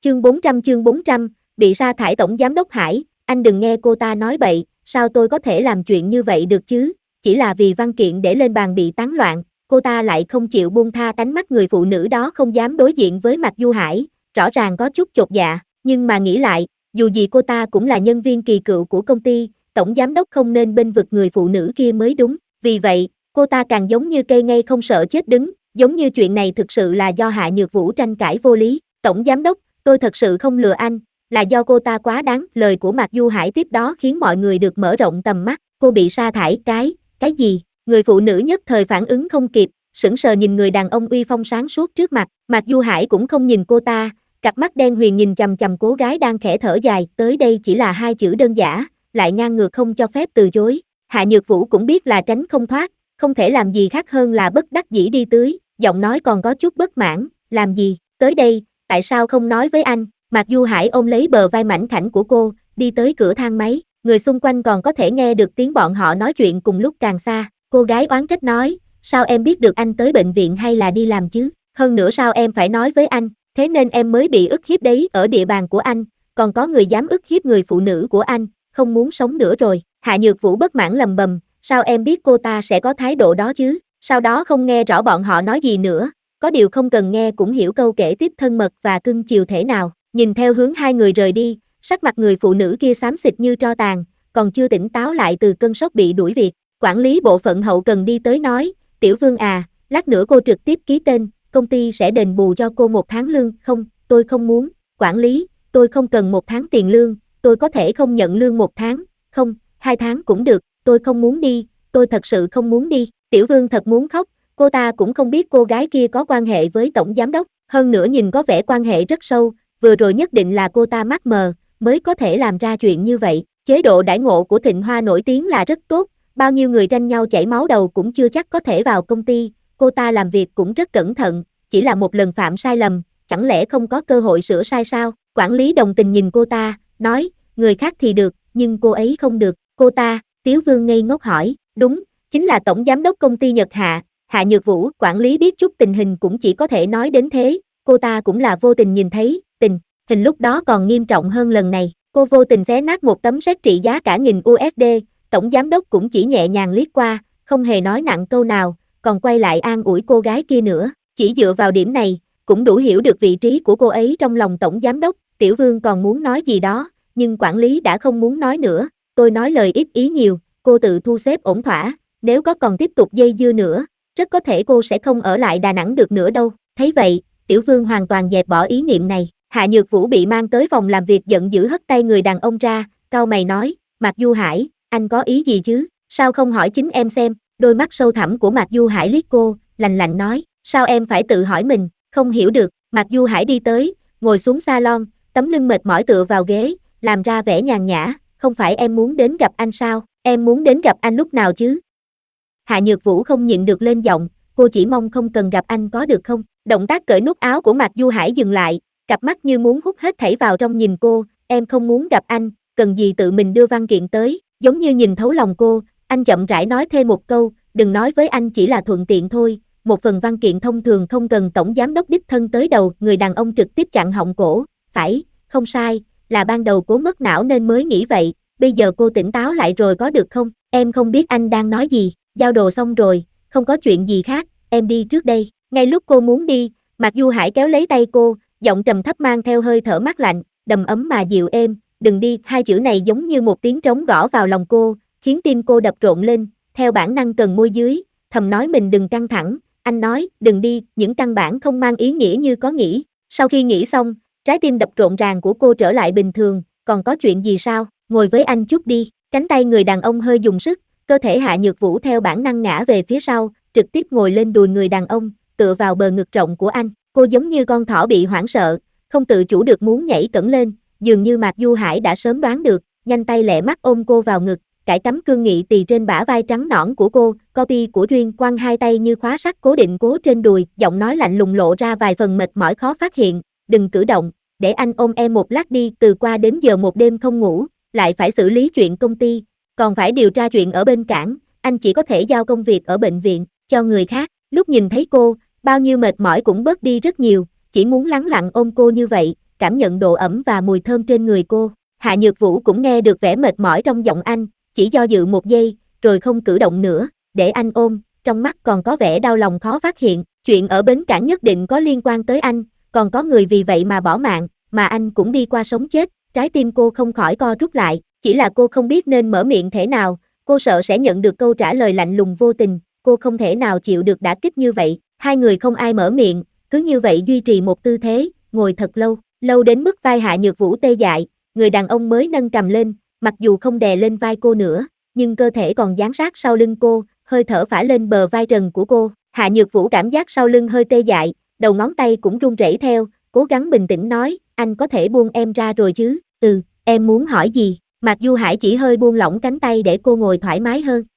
Chương 400, bị sa thải tổng giám đốc Hải, anh đừng nghe cô ta nói bậy, sao tôi có thể làm chuyện như vậy được chứ, chỉ là vì văn kiện để lên bàn bị tán loạn, cô ta lại không chịu buông tha. Ánh mắt người phụ nữ đó không dám đối diện với Mạc Du Hải, rõ ràng có chút chột dạ, nhưng mà nghĩ lại, dù gì cô ta cũng là nhân viên kỳ cựu của công ty, tổng giám đốc không nên bênh vực người phụ nữ kia mới đúng, vì vậy, cô ta càng giống như cây ngây không sợ chết đứng, giống như chuyện này thực sự là do Hạ Nhược Vũ tranh cãi vô lý. Tổng giám đốc, tôi thật sự không lừa anh, là do cô ta quá đáng. Lời của Mạc Du Hải tiếp đó khiến mọi người được mở rộng tầm mắt. Cô bị sa thải cái gì? Người phụ nữ nhất thời phản ứng không kịp, sững sờ nhìn người đàn ông uy phong sáng suốt trước mặt. Mạc Du Hải cũng không nhìn cô ta, cặp mắt đen huyền nhìn chằm chằm cô gái đang khẽ thở dài. Tới đây chỉ là hai chữ đơn giản, lại ngang ngược không cho phép từ chối. Hạ Nhược Vũ cũng biết là tránh không thoát, không thể làm gì khác hơn là bất đắc dĩ đi tới, giọng nói còn có chút bất mãn. Làm gì? Tới đây, tại sao không nói với anh? Mạc Du Hải ôm lấy bờ vai mảnh khảnh của cô, đi tới cửa thang máy, người xung quanh còn có thể nghe được tiếng bọn họ nói chuyện cùng lúc càng xa. Cô gái oán trách nói, sao em biết được anh tới bệnh viện hay là đi làm chứ? Hơn nữa sao em phải nói với anh, thế nên em mới bị ức hiếp đấy. Ở địa bàn của anh, còn có người dám ức hiếp người phụ nữ của anh, không muốn sống nữa rồi. Hạ Nhược Vũ bất mãn lầm bầm, sao em biết cô ta sẽ có thái độ đó chứ? Sau đó không nghe rõ bọn họ nói gì nữa, có điều không cần nghe cũng hiểu câu kể tiếp thân mật và cưng chiều thể nào. Nhìn theo hướng hai người rời đi, sắc mặt người phụ nữ kia xám xịt như tro tàn, còn chưa tỉnh táo lại từ cơn sốc bị đuổi việc. Quản lý bộ phận hậu cần đi tới nói, Tiểu Vương à, lát nữa cô trực tiếp ký tên, công ty sẽ đền bù cho cô 1 tháng lương. Không, tôi không muốn. Quản lý, tôi không cần 1 tháng tiền lương, tôi có thể không nhận lương 1 tháng, không, 2 tháng cũng được, tôi không muốn đi, tôi thật sự không muốn đi. Tiểu Vương thật muốn khóc, cô ta cũng không biết cô gái kia có quan hệ với tổng giám đốc, hơn nữa nhìn có vẻ quan hệ rất sâu, vừa rồi nhất định là cô ta mắt mờ, mới có thể làm ra chuyện như vậy. Chế độ đãi ngộ của Thịnh Hoa nổi tiếng là rất tốt, bao nhiêu người tranh nhau chảy máu đầu cũng chưa chắc có thể vào công ty, cô ta làm việc cũng rất cẩn thận, chỉ là một lần phạm sai lầm, chẳng lẽ không có cơ hội sửa sai sao? Quản lý đồng tình nhìn cô ta, nói, người khác thì được, nhưng cô ấy không được. Cô ta, Tiếu Vương ngây ngốc hỏi, đúng, chính là tổng giám đốc công ty Nhật Hạ, Hạ Nhược Vũ. Quản lý biết chút tình hình cũng chỉ có thể nói đến thế, cô ta cũng là vô tình nhìn thấy, tình hình lúc đó còn nghiêm trọng hơn lần này, cô vô tình xé nát một tấm séc trị giá cả nghìn USD, tổng giám đốc cũng chỉ nhẹ nhàng liếc qua, không hề nói nặng câu nào, còn quay lại an ủi cô gái kia nữa, chỉ dựa vào điểm này, cũng đủ hiểu được vị trí của cô ấy trong lòng tổng giám đốc. Tiểu Vương còn muốn nói gì đó, nhưng quản lý đã không muốn nói nữa, tôi nói lời ít ý nhiều, cô tự thu xếp ổn thỏa, nếu có còn tiếp tục dây dưa nữa, rất có thể cô sẽ không ở lại Đà Nẵng được nữa đâu. Thấy vậy, Tiểu Vương hoàn toàn dẹp bỏ ý niệm này. Hạ Nhược Vũ bị mang tới phòng làm việc giận dữ hất tay người đàn ông ra, cau mày nói, Mạc Du Hải, anh có ý gì chứ, sao không hỏi chính em xem? Đôi mắt sâu thẳm của Mạc Du Hải liếc cô, lạnh lạnh nói, sao em phải tự hỏi mình? Không hiểu được. Mạc Du Hải đi tới, ngồi xuống salon, tấm lưng mệt mỏi tựa vào ghế, làm ra vẻ nhàn nhã, không phải em muốn đến gặp anh sao, em muốn đến gặp anh lúc nào chứ? Hạ Nhược Vũ không nhịn được lên giọng, cô chỉ mong không cần gặp anh có được không? Động tác cởi nút áo của Mạc Du Hải dừng lại, cặp mắt như muốn hút hết thảy vào trong nhìn cô, em không muốn gặp anh, cần gì tự mình đưa văn kiện tới, giống như nhìn thấu lòng cô, anh chậm rãi nói thêm một câu, đừng nói với anh chỉ là thuận tiện thôi, một phần văn kiện thông thường không cần tổng giám đốc đích thân tới đầu. Người đàn ông trực tiếp chặn họng cổ, phải, không sai, là ban đầu cố mất não nên mới nghĩ vậy, bây giờ cô tỉnh táo lại rồi có được không? Em không biết anh đang nói gì, giao đồ xong rồi, không có chuyện gì khác, em đi trước đây. Ngay lúc cô muốn đi, Mạc Du Hải kéo lấy tay cô, giọng trầm thấp mang theo hơi thở mát lạnh, đầm ấm mà dịu êm, đừng đi. Hai chữ này giống như một tiếng trống gõ vào lòng cô, khiến tim cô đập rộn lên, theo bản năng cần môi dưới, thầm nói mình đừng căng thẳng. Anh nói, đừng đi, những căn bản không mang ý nghĩa như có nghĩ. Sau khi nghĩ xong, trái tim đập rộn ràng của cô trở lại bình thường, còn có chuyện gì sao, ngồi với anh chút đi. Cánh tay người đàn ông hơi dùng sức, cơ thể Hạ Nhược Vũ theo bản năng ngã về phía sau, trực tiếp ngồi lên đùi người đàn ông, tựa vào bờ ngực rộng của anh. Cô giống như con thỏ bị hoảng sợ, không tự chủ được muốn nhảy cẫng lên, dường như Mạc Du Hải đã sớm đoán được, nhanh tay lẹ mắt ôm cô vào ngực, cải cắm cương nghị tì trên bả vai trắng nõn của cô, copy của Duyên Quang hai tay như khóa sắt cố định cố trên đùi, giọng nói lạnh lùng lộ ra vài phần mệt mỏi khó phát hiện, đừng cử động, để anh ôm em một lát đi. Từ qua đến giờ một đêm không ngủ, lại phải xử lý chuyện công ty, còn phải điều tra chuyện ở bên cảng, anh chỉ có thể giao công việc ở bệnh viện cho người khác. Lúc nhìn thấy cô, bao nhiêu mệt mỏi cũng bớt đi rất nhiều, chỉ muốn lắng lặng ôm cô như vậy, cảm nhận độ ẩm và mùi thơm trên người cô. Hạ Nhược Vũ cũng nghe được vẻ mệt mỏi trong giọng anh, chỉ do dự một giây, rồi không cử động nữa, để anh ôm, trong mắt còn có vẻ đau lòng khó phát hiện. Chuyện ở bến cảng nhất định có liên quan tới anh, còn có người vì vậy mà bỏ mạng, mà anh cũng đi qua sống chết. Trái tim cô không khỏi co rút lại, chỉ là cô không biết nên mở miệng thế nào, cô sợ sẽ nhận được câu trả lời lạnh lùng vô tình, cô không thể nào chịu được đả kích như vậy. Hai người không ai mở miệng, cứ như vậy duy trì một tư thế, ngồi thật lâu, lâu đến mức vai Hạ Nhược Vũ tê dại, người đàn ông mới nâng cầm lên, mặc dù không đè lên vai cô nữa, nhưng cơ thể còn dán sát sau lưng cô, hơi thở phả lên bờ vai trần của cô. Hạ Nhược Vũ cảm giác sau lưng hơi tê dại, đầu ngón tay cũng run rẩy theo, cố gắng bình tĩnh nói, anh có thể buông em ra rồi chứ? Em muốn hỏi gì? Mạc Du Hải chỉ hơi buông lỏng cánh tay để cô ngồi thoải mái hơn.